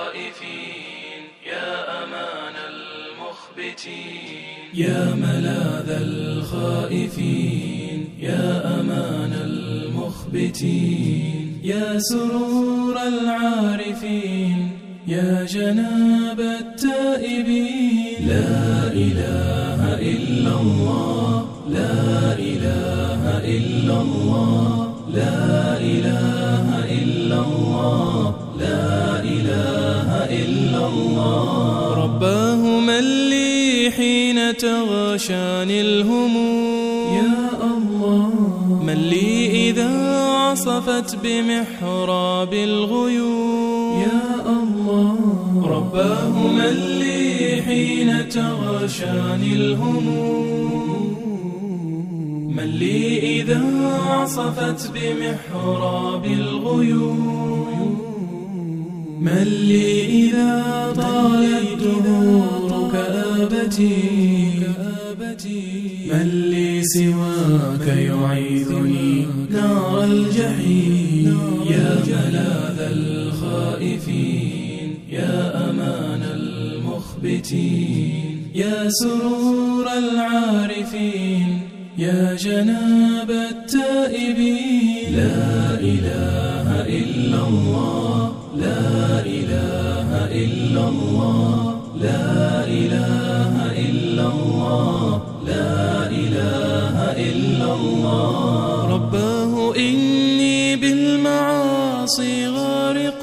الخائفين يا أمان المخبتين يا ملاذ الخائفين يا أمان المخبتين يا سرور العارفين يا جناب التائبين لا إله إلا الله لا إله إلا الله لا إله إلا الله لا إله إلا الله رباه من لي حين تغشاني الهموم يا الله من لي إذا عصفت بمحراب الغيوم يا الله رباه من لي حين تغشاني الهموم من لي إذا عصفت بمحراب الغيوم من لي إذا طالت دهور كآبتي من لي سواك يعيذني نار الجحيم يا ملاذ الخائفين يا أمان المخبتين يا سرور العارفين يا جناب التائبين لا إله إلا الله لا إله إلا الله لا إله إلا الله لا إله إلا الله رباه إني بالمعاصي غارق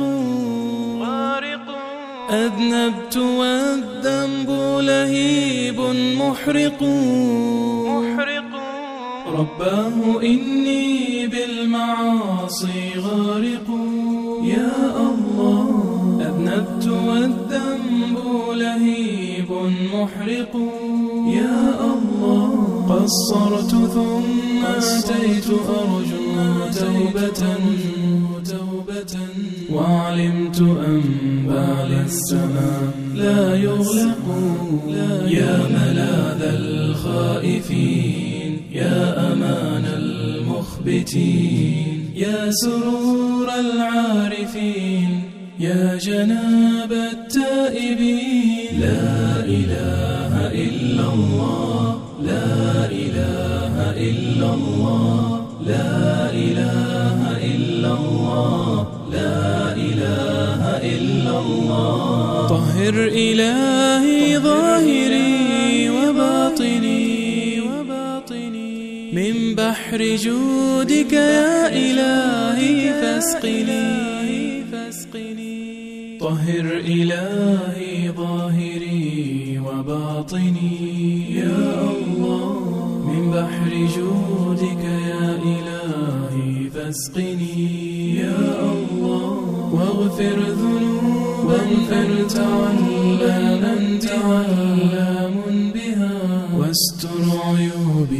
أذنبت والذنب لهيب محرق رباه إني بالمعاصي غارق يا الله أذنبت والذنب لهيب محرق يا الله قصرت ثم أتيت أرجو توبة وعلمت أن باب السماء لا يغلق يا ملاذ الخائفين يا أمان المخبتين يا سرور العارفين يا جناب التائبين لا إله إلا الله لا إله إلا الله لا إله إلا الله لا إله إلا الله طهر إلهي ظاهري وباطني من بحر جودك يا إلهي فاسقني طهر إلهي ظاهري وباطني يا الله من بحر جودك يا إلهي فاسقني يا الله واغفر ذنوبا أنت علام بها واستر عيوبي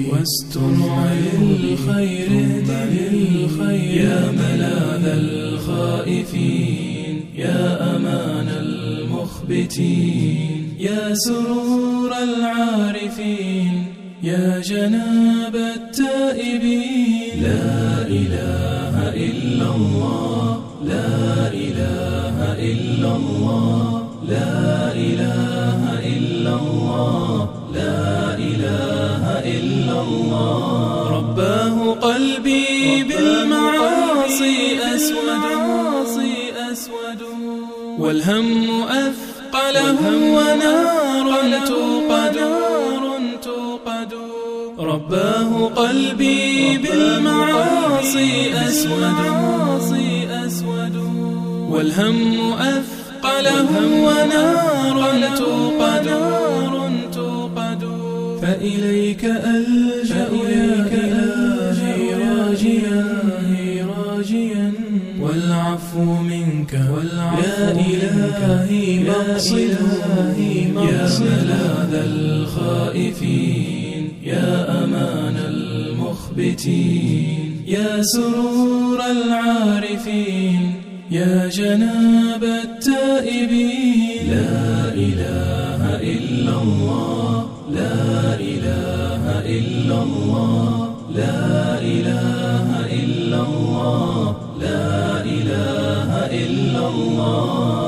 للخير يا ملاذ الخائفين يا أمان المخبتين يا سرور العارفين يا جناب التائبين لا إله إلا الله لا إله إلا الله لا إله إلا الله لا إله إلا الله رباه قلبي بالمعاصي أسود والهم أثقله ونار توقد رباه قلبي بالمعاصي أسود والهم أثقله ونار توقد فإليك ألجأ يا إلهي راجيا والعفو منك يا إلهي مقصدي يا ملاذ الخائفين يا أمان المخبتين يا سرور العارفين يا جناب التائبين لا إله إلا الله لا إله إلا الله لا إله إلا الله لا إله إلا الله